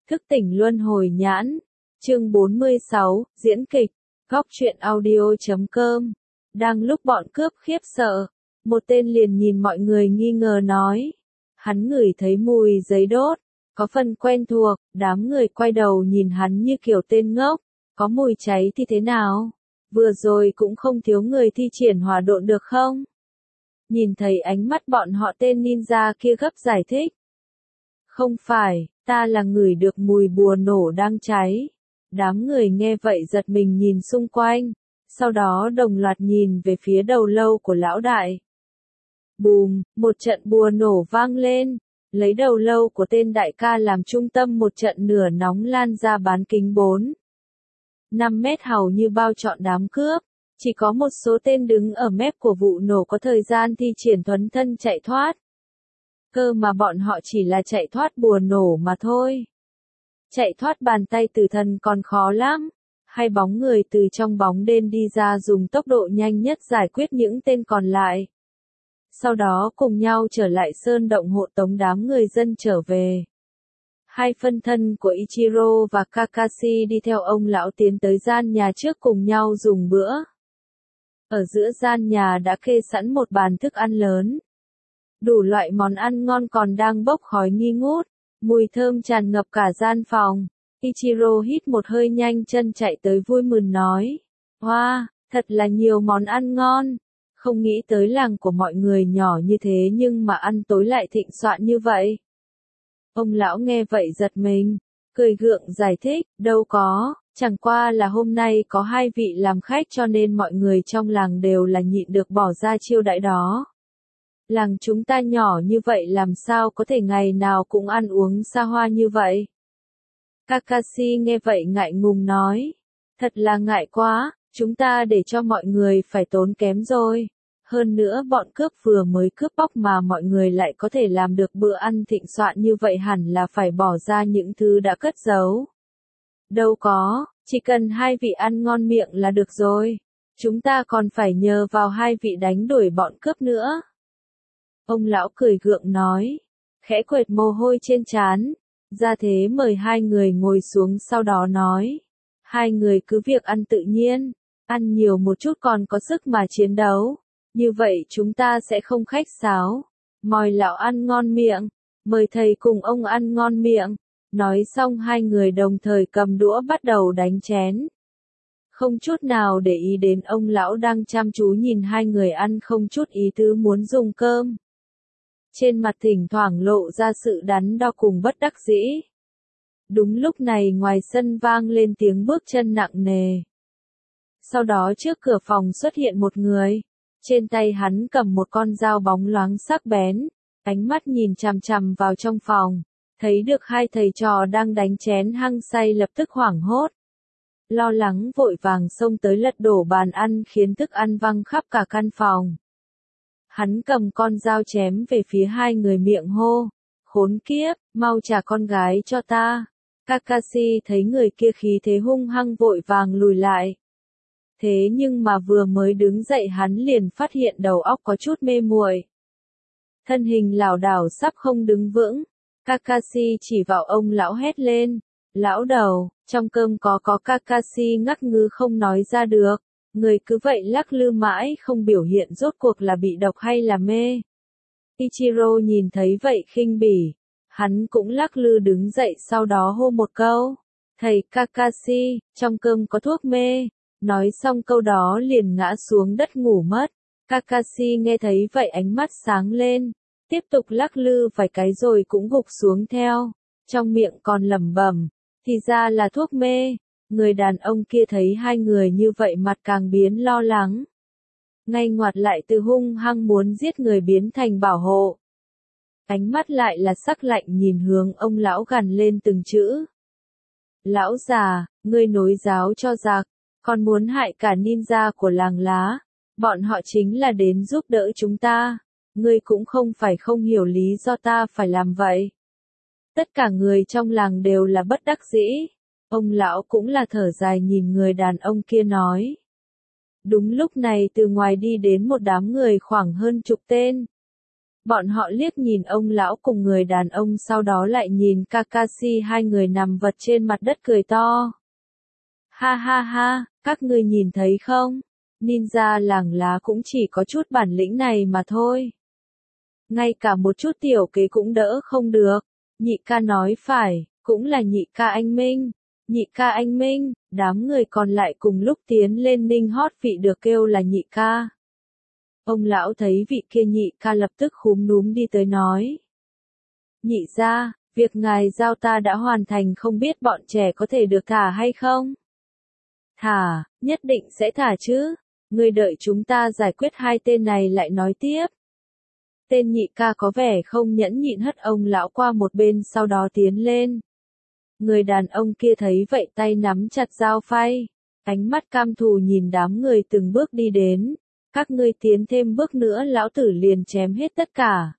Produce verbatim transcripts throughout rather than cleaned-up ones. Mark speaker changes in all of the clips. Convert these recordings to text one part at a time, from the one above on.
Speaker 1: Thức tỉnh luân hồi nhãn. Chương bốn mươi sáu, diễn kịch. Góc truyện audio chấm com. Đang lúc bọn cướp khiếp sợ, một tên liền nhìn mọi người nghi ngờ nói. Hắn ngửi thấy mùi giấy đốt, có phần quen thuộc, đám người quay đầu nhìn hắn như kiểu tên ngốc. Có mùi cháy thì thế nào? Vừa rồi cũng không thiếu người thi triển hỏa độn được không? Nhìn thấy ánh mắt bọn họ tên ninja kia gấp giải thích. Không phải, ta là ngửi được mùi bùa nổ đang cháy. Đám người nghe vậy giật mình nhìn xung quanh, sau đó đồng loạt nhìn về phía đầu lâu của lão đại. Bùm, một trận bùa nổ vang lên, lấy đầu lâu của tên đại ca làm trung tâm, một trận lửa nóng lan ra bán kính bốn năm mét hầu như bao trọn đám cướp. Chỉ có một số tên đứng ở mép của vụ nổ có thời gian thi triển thuấn thân chạy thoát. Cơ mà bọn họ chỉ là chạy thoát bùa nổ mà thôi. Chạy thoát bàn tay tử thần còn khó lắm. Hai bóng người từ trong bóng đêm đi ra dùng tốc độ nhanh nhất giải quyết những tên còn lại. Sau đó cùng nhau trở lại sơn động hộ tống đám người dân trở về. Hai phân thân của Ichiro và Kakashi đi theo ông lão tiến tới gian nhà trước cùng nhau dùng bữa. Ở giữa gian nhà đã kê sẵn một bàn thức ăn lớn. Đủ loại món ăn ngon còn đang bốc khói nghi ngút, mùi thơm tràn ngập cả gian phòng. Ichiro hít một hơi nhanh chân chạy tới vui mừng nói. Wow, thật là nhiều món ăn ngon. Không nghĩ tới làng của mọi người nhỏ như thế nhưng mà ăn tối lại thịnh soạn như vậy. Ông lão nghe vậy giật mình, cười gượng giải thích, đâu có, chẳng qua là hôm nay có hai vị làm khách cho nên mọi người trong làng đều là nhịn được bỏ ra chiêu đãi đó. Làng chúng ta nhỏ như vậy làm sao có thể ngày nào cũng ăn uống xa hoa như vậy. Kakashi nghe vậy ngại ngùng nói, thật là ngại quá, chúng ta để cho mọi người phải tốn kém rồi. Hơn nữa bọn cướp vừa mới cướp bóc mà mọi người lại có thể làm được bữa ăn thịnh soạn như vậy hẳn là phải bỏ ra những thứ đã cất giấu. Đâu có, chỉ cần hai vị ăn ngon miệng là được rồi. Chúng ta còn phải nhờ vào hai vị đánh đuổi bọn cướp nữa. Ông lão cười gượng nói, khẽ quệt mồ hôi trên trán, ra thế mời hai người ngồi xuống sau đó nói. Hai người cứ việc ăn tự nhiên, ăn nhiều một chút còn có sức mà chiến đấu. Như vậy chúng ta sẽ không khách sáo. Mời lão ăn ngon miệng, mời thầy cùng ông ăn ngon miệng. Nói xong hai người đồng thời cầm đũa bắt đầu đánh chén. Không chút nào để ý đến ông lão đang chăm chú nhìn hai người ăn không chút ý tứ muốn dùng cơm. Trên mặt thỉnh thoảng lộ ra sự đắn đo cùng bất đắc dĩ. Đúng lúc này ngoài sân vang lên tiếng bước chân nặng nề. Sau đó trước cửa phòng xuất hiện một người. Trên tay hắn cầm một con dao bóng loáng sắc bén, ánh mắt nhìn chằm chằm vào trong phòng, thấy được hai thầy trò đang đánh chén hăng say lập tức hoảng hốt. Lo lắng vội vàng xông tới lật đổ bàn ăn khiến thức ăn văng khắp cả căn phòng. Hắn cầm con dao chém về phía hai người miệng hô, khốn kiếp, mau trả con gái cho ta. Kakashi thấy người kia khí thế hung hăng vội vàng lùi lại. Thế nhưng mà vừa mới đứng dậy hắn liền phát hiện đầu óc có chút mê muội. Thân hình lảo đảo sắp không đứng vững. Kakashi chỉ vào ông lão hét lên. Lão đầu, trong cơm có có Kakashi ngắc ngứ không nói ra được. Người cứ vậy lắc lư mãi không biểu hiện rốt cuộc là bị độc hay là mê. Ichiro nhìn thấy vậy khinh bỉ. Hắn cũng lắc lư đứng dậy sau đó hô một câu. Thầy Kakashi, trong cơm có thuốc mê. Nói xong câu đó liền ngã xuống đất ngủ mất. Kakashi nghe thấy vậy ánh mắt sáng lên, tiếp tục lắc lư vài cái rồi cũng gục xuống theo, trong miệng còn lẩm bẩm, thì ra là thuốc mê. Người đàn ông kia thấy hai người như vậy mặt càng biến lo lắng. Ngay ngoặt lại từ hung hăng muốn giết người biến thành bảo hộ. Ánh mắt lại là sắc lạnh nhìn hướng ông lão gằn lên từng chữ. Lão già, ngươi nối giáo cho giặc. Còn muốn hại cả ninja của làng lá, bọn họ chính là đến giúp đỡ chúng ta, ngươi cũng không phải không hiểu lý do ta phải làm vậy. Tất cả người trong làng đều là bất đắc dĩ, ông lão cũng là thở dài nhìn người đàn ông kia nói. Đúng lúc này từ ngoài đi đến một đám người khoảng hơn chục tên. Bọn họ liếc nhìn ông lão cùng người đàn ông sau đó lại nhìn Kakashi, hai người nằm vật trên mặt đất cười to. Ha ha ha, các ngươi nhìn thấy không? Ninja làng lá cũng chỉ có chút bản lĩnh này mà thôi. Ngay cả một chút tiểu kế cũng đỡ không được. Nhị ca nói phải, cũng là nhị ca anh Minh. Nhị ca anh Minh, đám người còn lại cùng lúc tiến lên ninh hót vị được kêu là nhị ca. Ông lão thấy vị kia nhị ca lập tức khúm núm đi tới nói. Nhị gia, việc ngài giao ta đã hoàn thành, không biết bọn trẻ có thể được thả hay không? Thả, nhất định sẽ thả chứ. Ngươi đợi chúng ta giải quyết hai tên này lại nói tiếp. Tên nhị ca có vẻ không nhẫn nhịn hất ông lão qua một bên sau đó tiến lên. Người đàn ông kia thấy vậy tay nắm chặt dao phay, ánh mắt cam thù nhìn đám người từng bước đi đến. Các ngươi tiến thêm bước nữa lão tử liền chém hết tất cả.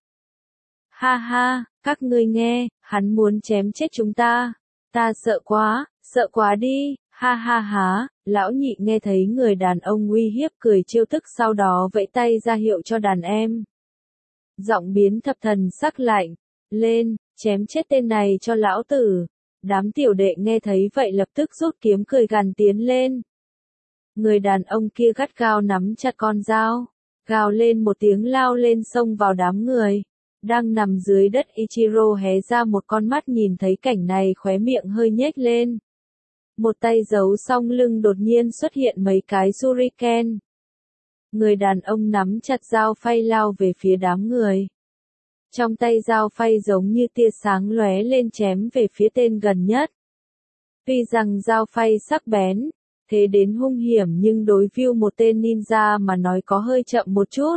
Speaker 1: Ha ha, các ngươi nghe, hắn muốn chém chết chúng ta. Ta sợ quá, sợ quá đi, ha ha há, lão nhị nghe thấy người đàn ông uy hiếp cười trêu tức sau đó vẫy tay ra hiệu cho đàn em. Giọng biến thập thần sắc lạnh, lên, chém chết tên này cho lão tử. Đám tiểu đệ nghe thấy vậy lập tức rút kiếm cười gằn tiến lên. Người đàn ông kia gắt gao nắm chặt con dao, gào lên một tiếng lao lên xông vào đám người. Đang nằm dưới đất Ichiro hé ra một con mắt nhìn thấy cảnh này khóe miệng hơi nhếch lên. Một tay giấu song lưng đột nhiên xuất hiện mấy cái shuriken. Người đàn ông nắm chặt dao phay lao về phía đám người. Trong tay dao phay giống như tia sáng lóe lên chém về phía tên gần nhất. Tuy rằng dao phay sắc bén, thế đến hung hiểm nhưng đối với một tên ninja mà nói có hơi chậm một chút.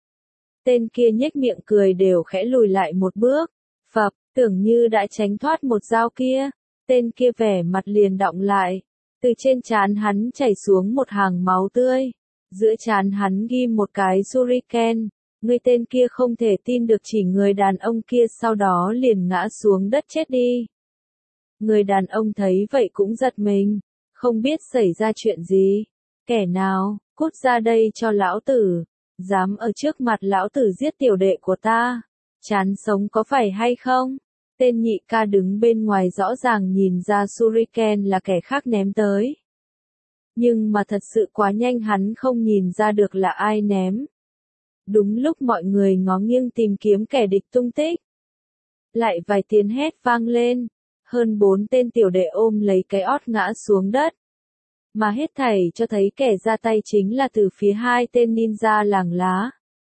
Speaker 1: Tên kia nhếch miệng cười đều khẽ lùi lại một bước, phập, tưởng như đã tránh thoát một dao kia. Tên kia vẻ mặt liền đọng lại, từ trên trán hắn chảy xuống một hàng máu tươi. Giữa trán hắn ghim một cái shuriken, người tên kia không thể tin được chỉ người đàn ông kia sau đó liền ngã xuống đất chết đi. Người đàn ông thấy vậy cũng giật mình, không biết xảy ra chuyện gì. Kẻ nào, cút ra đây cho lão tử, dám ở trước mặt lão tử giết tiểu đệ của ta, chán sống có phải hay không? Tên nhị ca đứng bên ngoài rõ ràng nhìn ra shuriken là kẻ khác ném tới. Nhưng mà thật sự quá nhanh hắn không nhìn ra được là ai ném. Đúng lúc mọi người ngó nghiêng tìm kiếm kẻ địch tung tích. Lại vài tiếng hét vang lên, hơn bốn tên tiểu đệ ôm lấy cái ót ngã xuống đất. Mà hết thảy cho thấy kẻ ra tay chính là từ phía hai tên ninja làng lá.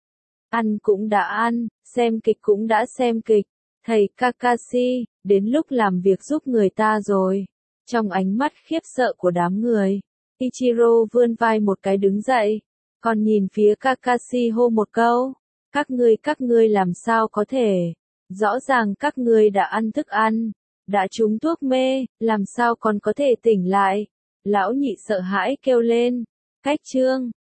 Speaker 1: Ăn cũng đã ăn, xem kịch cũng đã xem kịch. Thầy Kakashi, đến lúc làm việc giúp người ta rồi. Trong ánh mắt khiếp sợ của đám người, Ichiro vươn vai một cái đứng dậy, còn nhìn phía Kakashi hô một câu. Các ngươi các ngươi làm sao có thể? Rõ ràng các ngươi đã ăn thức ăn, đã trúng thuốc mê, làm sao còn có thể tỉnh lại? Lão nhị sợ hãi kêu lên. Cách chương